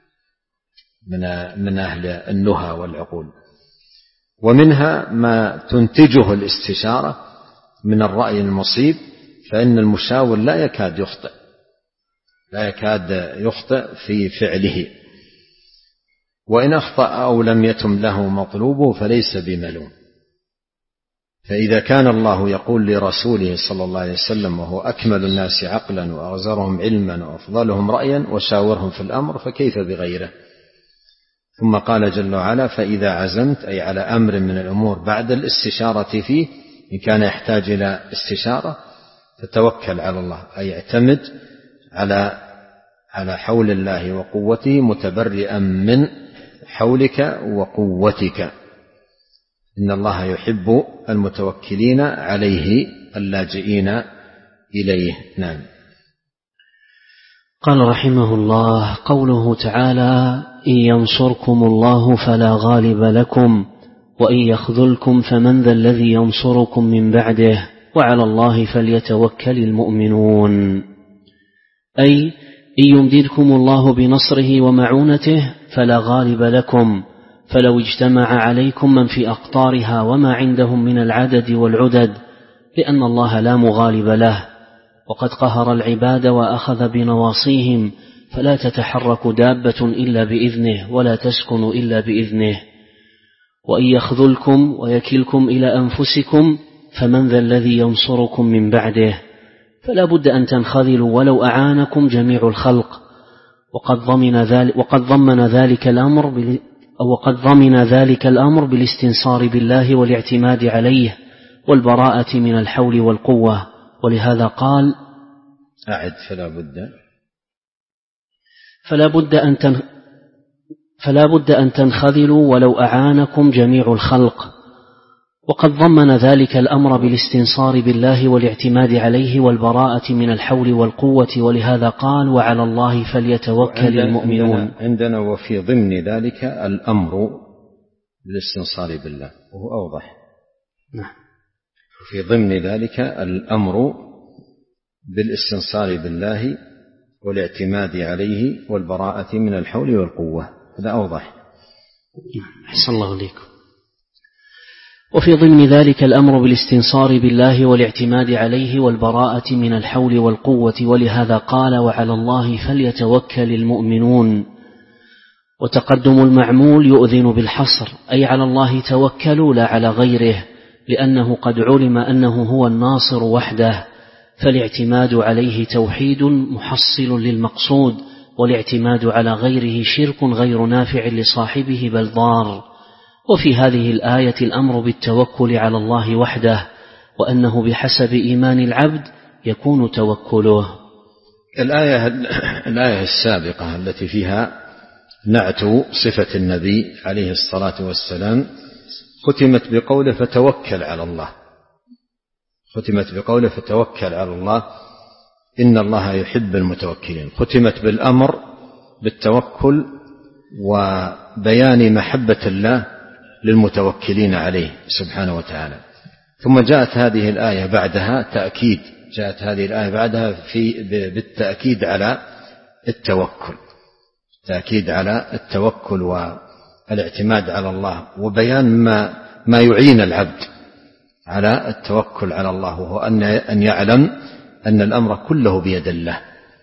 من أهل النهى والعقول. ومنها ما تنتجه الاستشارة من الرأي المصيب، فإن المشاور لا يكاد يخطئ لا يكاد يخطئ في فعله، وإن أخطأ أو لم يتم له مطلوبه فليس بملوم. فإذا كان الله يقول لرسوله صلى الله عليه وسلم وهو أكمل الناس عقلا وأغزرهم علما وأفضلهم رأيا وشاورهم في الأمر، فكيف بغيره؟ ثم قال جل وعلا فإذا عزمت، أي على أمر من الأمور بعد الاستشارة فيه، إن كان يحتاج إلى استشارة فتوكل على الله، أي اعتمد على على حول الله وقوته متبرئا من حولك وقوتك، إن الله يحب المتوكلين عليه اللاجئين إليه. نعم. قال رحمه الله: قوله تعالى: إن ينصركم الله فلا غالب لكم وإن يخذلكم فمن ذا الذي ينصركم من بعده وعلى الله فليتوكل المؤمنون، أي إن يمددكم الله بنصره ومعونته فلا غالب لكم، فلو اجتمع عليكم من في أقطارها وما عندهم من العدد والعدد، لأن الله لا مغالب له، وقد قهر العباد وأخذ بنواصيهم، فلا تتحرك دابة إلا بإذنه ولا تسكن إلا بإذنه. وإن يخذلكم ويكلكم إلى أنفسكم فمن ذا الذي ينصركم من بعده، فلا بد أن تنخذلوا ولو أعانكم جميع الخلق. وقد ضمن ذلك وقد ضمن ذلك الأمر بال وقد ضمن ذلك الأمر بالاستنصار بالله والاعتماد عليه والبراءة من الحول والقوة، ولهذا قال: أعد فلا بد فلا بد أن تن فلا بد أن تنخذلوا ولو أعانكم جميع الخلق. وقد ضمن ذلك الأمر بالاستنصار بالله والاعتماد عليه والبراءة من الحول والقوة، ولهذا قال: وعلى الله فليتوكل المؤمنون. عندنا, عندنا وفي ضمن ذلك الأمر بالاستنصار بالله، وهو أوضح. نعم. في ضمن ذلك الأمر بالاستنصار بالله والاعتماد عليه والبراءة من الحول والقوة، هذا أوضح. أحسن الله إليكم. وفي ضمن ذلك الأمر بالاستنصار بالله والاعتماد عليه والبراءة من الحول والقوة، ولهذا قال: وعلى الله فليتوكل المؤمنون. وتقدم المعمول يؤذن بالحصر، أي على الله توكلوا لا على غيره، لأنه قد علم أنه هو الناصر وحده، فالاعتماد عليه توحيد محصل للمقصود، والاعتماد على غيره شرك غير نافع لصاحبه بل ضار. وفي هذه الآية الأمر بالتوكل على الله وحده، وأنه بحسب إيمان العبد يكون توكله. الآية, الآية السابقة التي فيها نعت صفة النبي عليه الصلاة والسلام ختمت بقوله فتوكل على الله، ختمت بقوله فتوكل على الله إن الله يحب المتوكلين. ختمت بالأمر بالتوكل وبيان محبة الله للمتوكلين عليه سبحانه وتعالى. ثم جاءت هذه الآية بعدها تأكيد، جاءت هذه الآية بعدها في بالتأكيد على التوكل، تأكيد على التوكل والاعتماد على الله، وبيان ما ما يعين العبد على التوكل على الله، وهو أن يعلم أن الأمر كله بيد الله،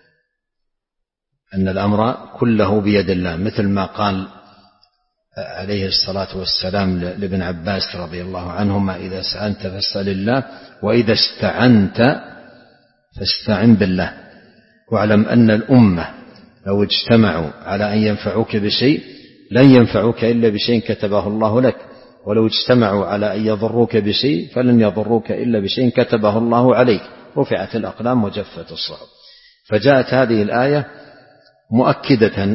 أن الأمر كله بيد الله، مثل ما قال عليه الصلاة والسلام لابن عباس رضي الله عنهما إذا سألت فاسأل الله وإذا استعنت فاستعن بالله، واعلم أن الأمة لو اجتمعوا على أن ينفعوك بشيء لن ينفعوك إلا بشيء كتبه الله لك، ولو اجتمعوا على أن يضروك بشيء فلن يضروك إلا بشيء كتبه الله عليك، رفعت الأقلام وجفت الصحف. فجاءت هذه الآية مؤكدة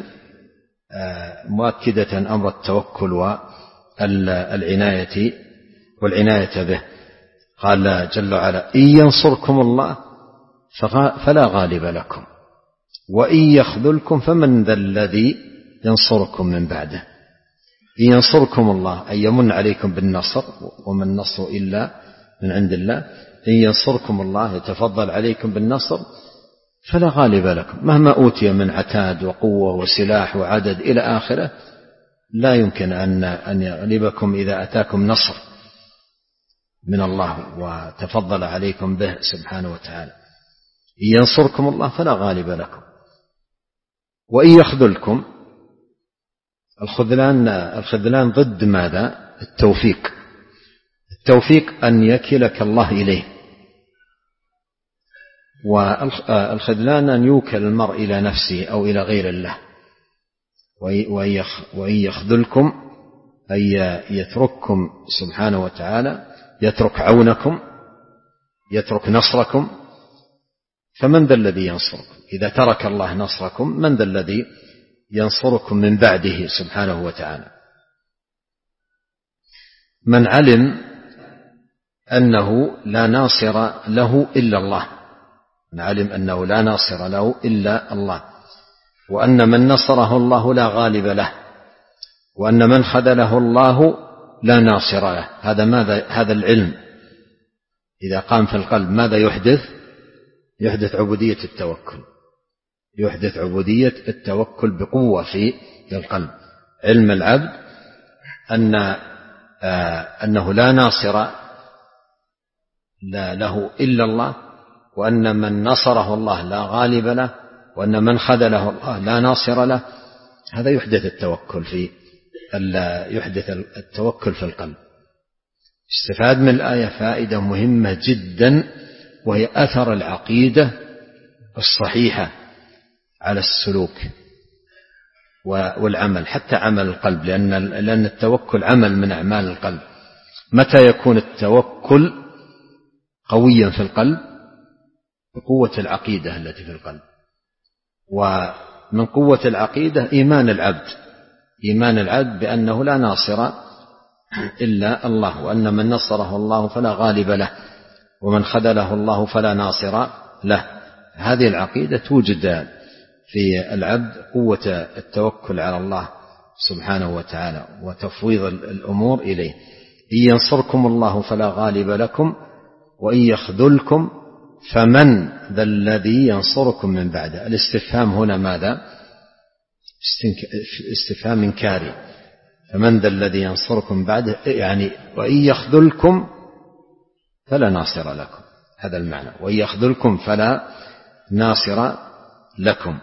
مؤكدة أمر التوكل والعناية والعناية به. قال جل وعلا إن ينصركم الله فلا غالب لكم وإن يخذلكم فمن ذا الذي ينصركم من بعده. إن ينصركم الله أن يمن عليكم بالنصر، وما النصر إلا من عند الله. إن ينصركم الله يتفضل عليكم بالنصر فلا غالب لكم، مهما أوتي من عتاد وقوة وسلاح وعدد إلى آخره لا يمكن أن يغلبكم إذا أتاكم نصر من الله وتفضل عليكم به سبحانه وتعالى. إن ينصركم الله فلا غالب لكم وإن يخذلكم، الخذلان الخذلان ضد ماذا؟ التوفيق. التوفيق أن يكلك الله إليه، والخذلان أن يوكل المرء إلى نفسه أو إلى غير الله. وإن يخذلكم أي يترككم سبحانه وتعالى، يترك عونكم، يترك نصركم، فمن ذا الذي ينصركم؟ إذا ترك الله نصركم من ذا الذي ينصركم من بعده سبحانه وتعالى؟ من علم أنه لا ناصر له إلا الله، من علم أنه لا ناصر له إلا الله، وأن من نصره الله لا غالب له، وأن من خذله الله لا ناصر له. هذا ماذا؟ هذا العلم إذا قام في القلب ماذا يحدث؟ يحدث عبودية التوكل، يحدث عبودية التوكل بقوة في القلب. علم العبد أن آه أنه لا ناصر لا له إلا الله، وأن من نصره الله لا غالب له، وأن من خذله الله لا ناصر له. هذا يحدث التوكل في يحدث التوكل في القلب. استفاد من الآية فائدة مهمة جدا، وهي أثر العقيدة الصحيحة على السلوك والعمل، حتى عمل القلب، لأن لأن التوكل عمل من أعمال القلب. متى يكون التوكل قويا في القلب؟ بقوة العقيدة التي في القلب. ومن قوة العقيدة إيمان العبد، إيمان العبد بأنه لا ناصر إلا الله، وأن من نصره الله فلا غالب له، ومن خذله الله فلا ناصر له. هذه العقيدة توجد في العبد قوة التوكل على الله سبحانه وتعالى وتفويض الأمور إليه. إن ينصركم الله فلا غالب لكم وإن يخذلكم فمن ذا الذي ينصركم من بعده. الاستفهام هنا ماذا؟ استفهام إنكاري. فمن ذا الذي ينصركم بعده، يعني وإن يخذلكم فلا ناصر لكم، هذا المعنى. وإن يخذلكم فلا ناصر لكم.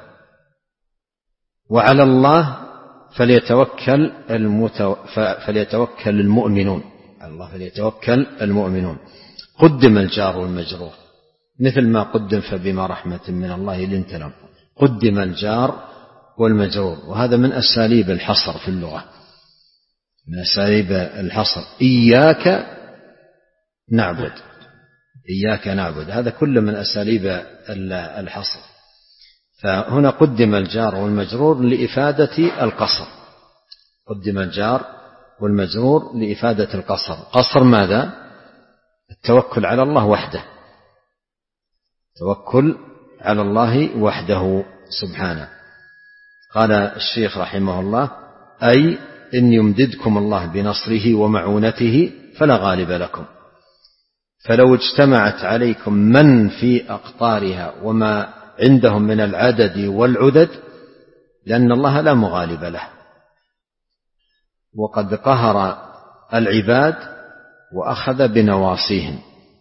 وعلى الله فليتوكل المتو... فليتوكل المؤمنون، على الله فليتوكل المؤمنون. قدم الجار والمجرور مثل ما قدم فبما رحمة من الله لنت لهم. قدم الجار والمجرور، وهذا من أساليب الحصر في اللغة، من أساليب الحصر. إياك نعبد، إياك نعبد، هذا كله من أساليب الحصر. فهنا قدم الجار والمجرور لإفادة القصر، قدم الجار والمجرور لإفادة القصر. قصر ماذا؟ التوكل على الله وحده، توكل على الله وحده سبحانه. قال الشيخ رحمه الله: أي إن يمددكم الله بنصره ومعونته فلا غالب لكم، فلو اجتمعت عليكم من في أقطارها وما عندهم من العدد والعدد، لأن الله لا مغالب له، وقد قهر العباد وأخذ بنواصيهم.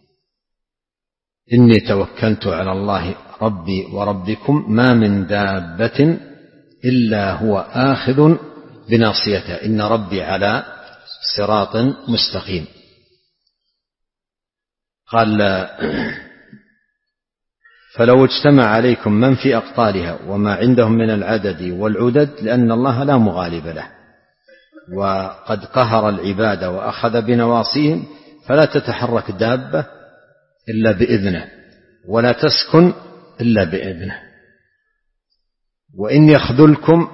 إني توكلت على الله ربي وربكم ما من دابة إلا هو آخذ بناصيته إن ربي على صراط مستقيم. قال: فلو اجتمع عليكم من في أقطارها وما عندهم من العدد والعدد، لأن الله لا مغالب له، وقد قهر العباد وأخذ بنواصيهم، فلا تتحرك دابة إلا بإذنه، ولا تسكن إلا بإذنه. وإن يخذلكم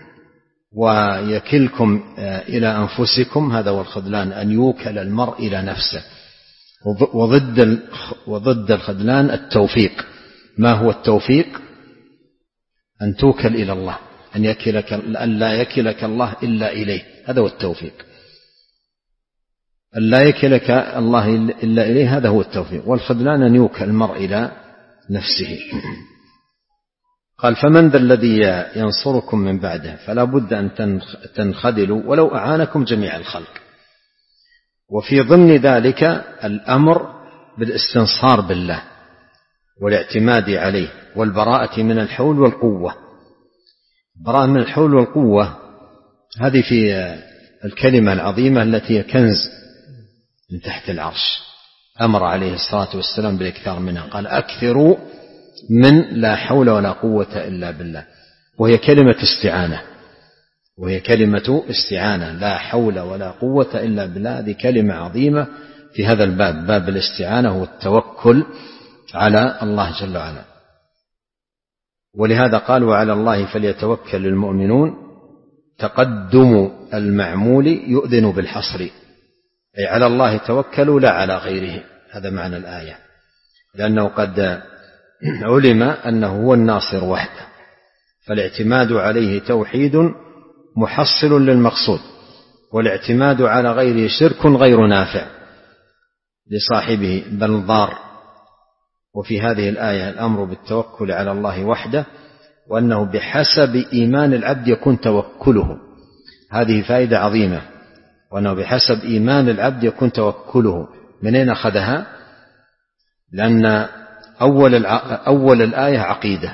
ويكلكم إلى أنفسكم، هذا هو الخذلان، أن يوكل المرء إلى نفسه. وضد وضد الخذلان التوفيق. ما هو التوفيق؟ أن توكل إلى الله، أن يكلك، أن لا يكلك الله إلا إليه، هذا هو التوفيق. أن لا يكلك الله إلا إليه، هذا هو التوفيق. والخذلان أن يوكل المرء إلى نفسه. قال: فمن ذا الذي ينصركم من بعده، فلا بد أن تنخذلوا ولو أعانكم جميع الخلق. وفي ضمن ذلك الأمر بالاستنصار بالله والاعتماد عليه والبراءة من الحول والقوة. براءة من الحول والقوة هذه في الكلمة العظيمة التي هي كنز من تحت العرش، أمر عليه الصلاة والسلام بالإكثار منها. قال: أكثروا من لا حول ولا قوة إلا بالله. وهي كلمة استعانة، وهي كلمة استعانة، لا حول ولا قوة إلا بالله. هذه كلمة عظيمة في هذا الباب، باب الاستعانة والتوكل على الله جل وعلا. ولهذا قال: وعلى الله فليتوكل المؤمنون. تقدم المعمول يؤذن بالحصر، أي على الله توكلوا لا على غيره. هذا معنى الآية، لأنه قد علم أنه هو الناصر وحده، فالاعتماد عليه توحيد محصل للمقصود، والاعتماد على غيره شرك غير نافع لصاحبه بل ضار. وفي هذه الآية الأمر بالتوكل على الله وحده، وأنه بحسب إيمان العبد يكون توكله. هذه فائدة عظيمة، وأنه بحسب إيمان العبد يكون توكله. من أين أخذها؟ لأن أول, الع... أول الآية عقيدة،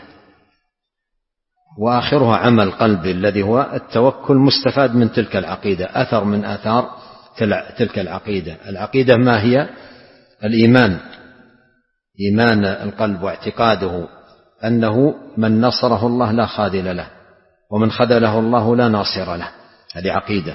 وآخرها عمل قلبي الذي هو التوكل، مستفاد من تلك العقيدة، أثر من آثار تلك العقيدة. العقيدة ما هي؟ الإيمان، إيمان القلب واعتقاده أنه من نصره الله لا خاذل له، ومن خذله الله لا ناصر له. هذه عقيدة.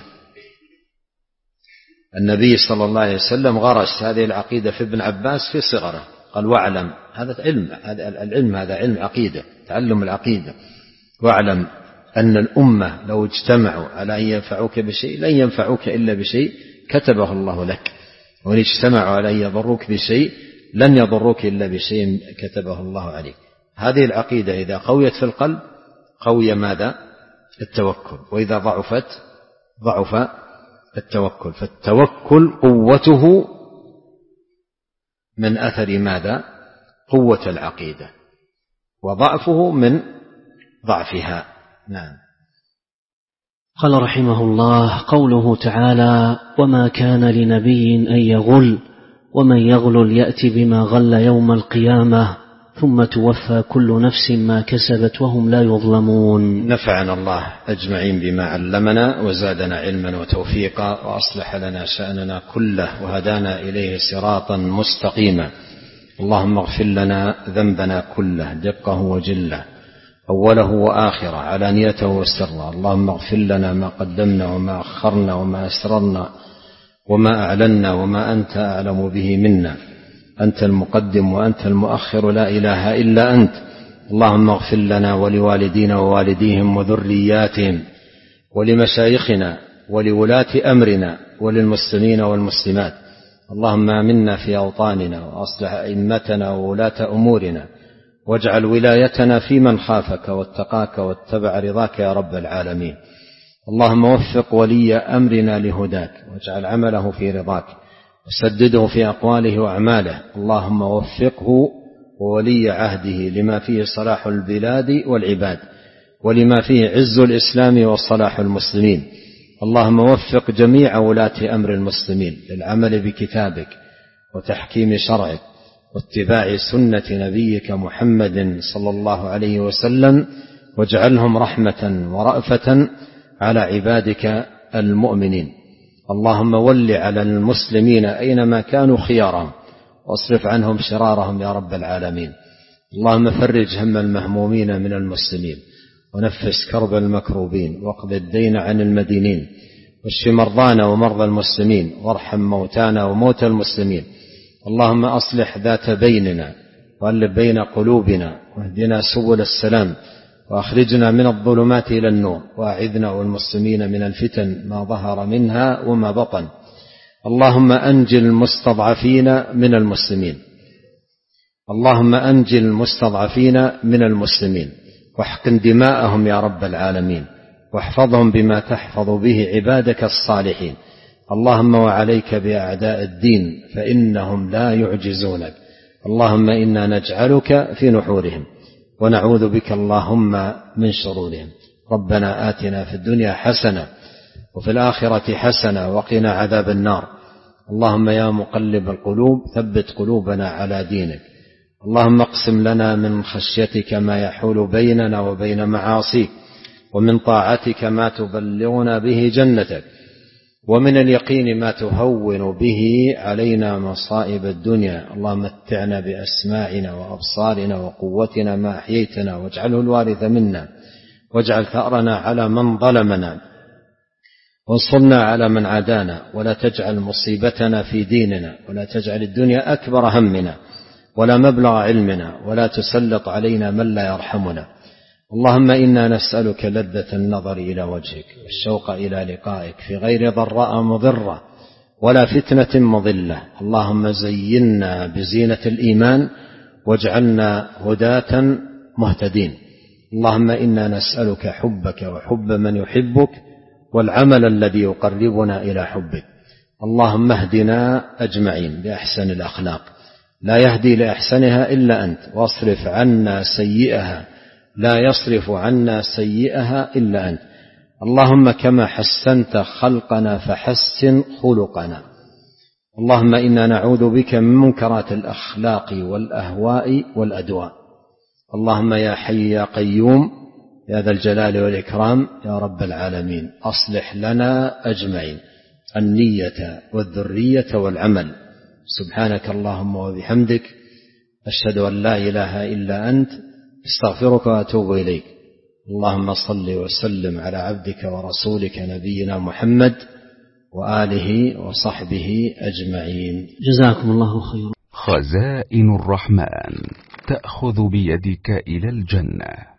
النبي صلى الله عليه وسلم غرس هذه العقيدة في ابن عباس في صغره، قال: واعلم، هذا علم، هذا العلم هذا علم عقيدة، تعلم العقيدة. واعلم أن الأمة لو اجتمعوا على أن ينفعوك بشيء لن ينفعوك إلا بشيء كتبه الله لك، وإن اجتمعوا على أن يضروك بشيء لن يضروك إلا بشيء كتبه الله عليك. هذه العقيدة إذا قويت في القلب قوي ماذا؟ التوكل. وإذا ضعفت ضعف التوكل. فالتوكل قوته من أثر ماذا؟ قوة العقيدة، وضعفه من ضعفها. نعم. قال رحمه الله: قوله تعالى: وما كان لنبي أن يغل ومن يغلل يأتي بما غل يوم القيامة ثم توفى كل نفس ما كسبت وهم لا يظلمون. نفعنا الله أجمعين بما علمنا، وزادنا علما وتوفيقا، وأصلح لنا شأننا كله، وهدانا إليه صراطا مستقيما. اللهم اغفر لنا ذنبنا كله دقه وجله، أوله وآخره علانيته وسره. اللهم اغفر لنا ما قدمنا وما أخرنا وما أسررنا وما أعلنا وما أنت أعلم به منا. أنت المقدم وأنت المؤخر، لا إله إلا أنت. اللهم اغفر لنا ولوالدينا ووالديهم وذرياتهم ولمشايخنا ولولاة أمرنا وللمسلمين والمسلمات. اللهم آمنا في أوطاننا وأصلح أئمتنا وولاة أمورنا، واجعل ولايتنا في من خافك واتقاك واتبع رضاك يا رب العالمين. اللهم وفق ولي أمرنا لهداك، واجعل عمله في رضاك، وسدده في أقواله وأعماله. اللهم وفقه وولي عهده لما فيه صلاح البلاد والعباد، ولما فيه عز الإسلام وصلاح المسلمين. اللهم وفق جميع ولاة أمر المسلمين للعمل بكتابك وتحكيم شرعك واتباع سنة نبيك محمد صلى الله عليه وسلم، واجعلهم رحمة ورأفة على عبادك المؤمنين. اللهم ول على المسلمين أينما كانوا خيارهم، واصرف عنهم شرارهم يا رب العالمين. اللهم فرج هم المهمومين من المسلمين، ونفس كرب المكروبين، واقض الدين عن المدينين، واشف مرضانا ومرضى المسلمين، وارحم موتانا وموتى المسلمين. اللهم أصلح ذات بيننا، وألف بين قلوبنا، واهدنا سبل السلام، وأخرجنا من الظلمات إلى النور، وأعذنا والمسلمين من الفتن ما ظهر منها وما بطن. اللهم أنجِ المستضعفين من المسلمين، اللهم أنجِ المستضعفين من المسلمين، واحقن دماءهم يا رب العالمين، واحفظهم بما تحفظ به عبادك الصالحين. اللهم وعليك بأعداء الدين فإنهم لا يعجزونك. اللهم إنا نجعلك في نحورهم، ونعوذ بك اللهم من شرورهم. ربنا آتنا في الدنيا حسنة وفي الآخرة حسنة وقنا عذاب النار. اللهم يا مقلب القلوب ثبت قلوبنا على دينك. اللهم اقسم لنا من خشيتك ما يحول بيننا وبين معاصيك، ومن طاعتك ما تبلغنا به جنتك، ومن اليقين ما تهون به علينا مصائب الدنيا. اللهم متعنا بأسماعنا وأبصارنا وقوتنا ما أحييتنا، واجعله الوارث منا، واجعل ثأرنا على من ظلمنا، وانصرنا على من عادانا، ولا تجعل مصيبتنا في ديننا، ولا تجعل الدنيا أكبر همنا ولا مبلغ علمنا، ولا تسلط علينا من لا يرحمنا. اللهم إنا نسألك لذة النظر إلى وجهك، والشوق إلى لقائك في غير ضراء مضرة ولا فتنة مضلة. اللهم زينا بزينة الإيمان، واجعلنا هداة مهتدين. اللهم إنا نسألك حبك وحب من يحبك، والعمل الذي يقربنا إلى حبك. اللهم اهدنا أجمعين بأحسن الأخلاق، لا يهدي لأحسنها إلا أنت، واصرف عنا سيئها، لا يصرف عنا سيئها إلا أنت. اللهم كما حسنت خلقنا فحسن خلقنا. اللهم إنا نعوذ بك من منكرات الأخلاق والأهواء والأدواء. اللهم يا حي يا قيوم يا ذا الجلال والإكرام يا رب العالمين، أصلح لنا أجمعين النية والذرية والعمل. سبحانك اللهم وبحمدك، أشهد أن لا إله إلا أنت، استغفرك وأتوب إليك. اللهم صل وسلم على عبدك ورسولك نبينا محمد وآله وصحبه أجمعين. جزاكم الله خيرا. خزائن الرحمن تأخذ بيدك إلى الجنة.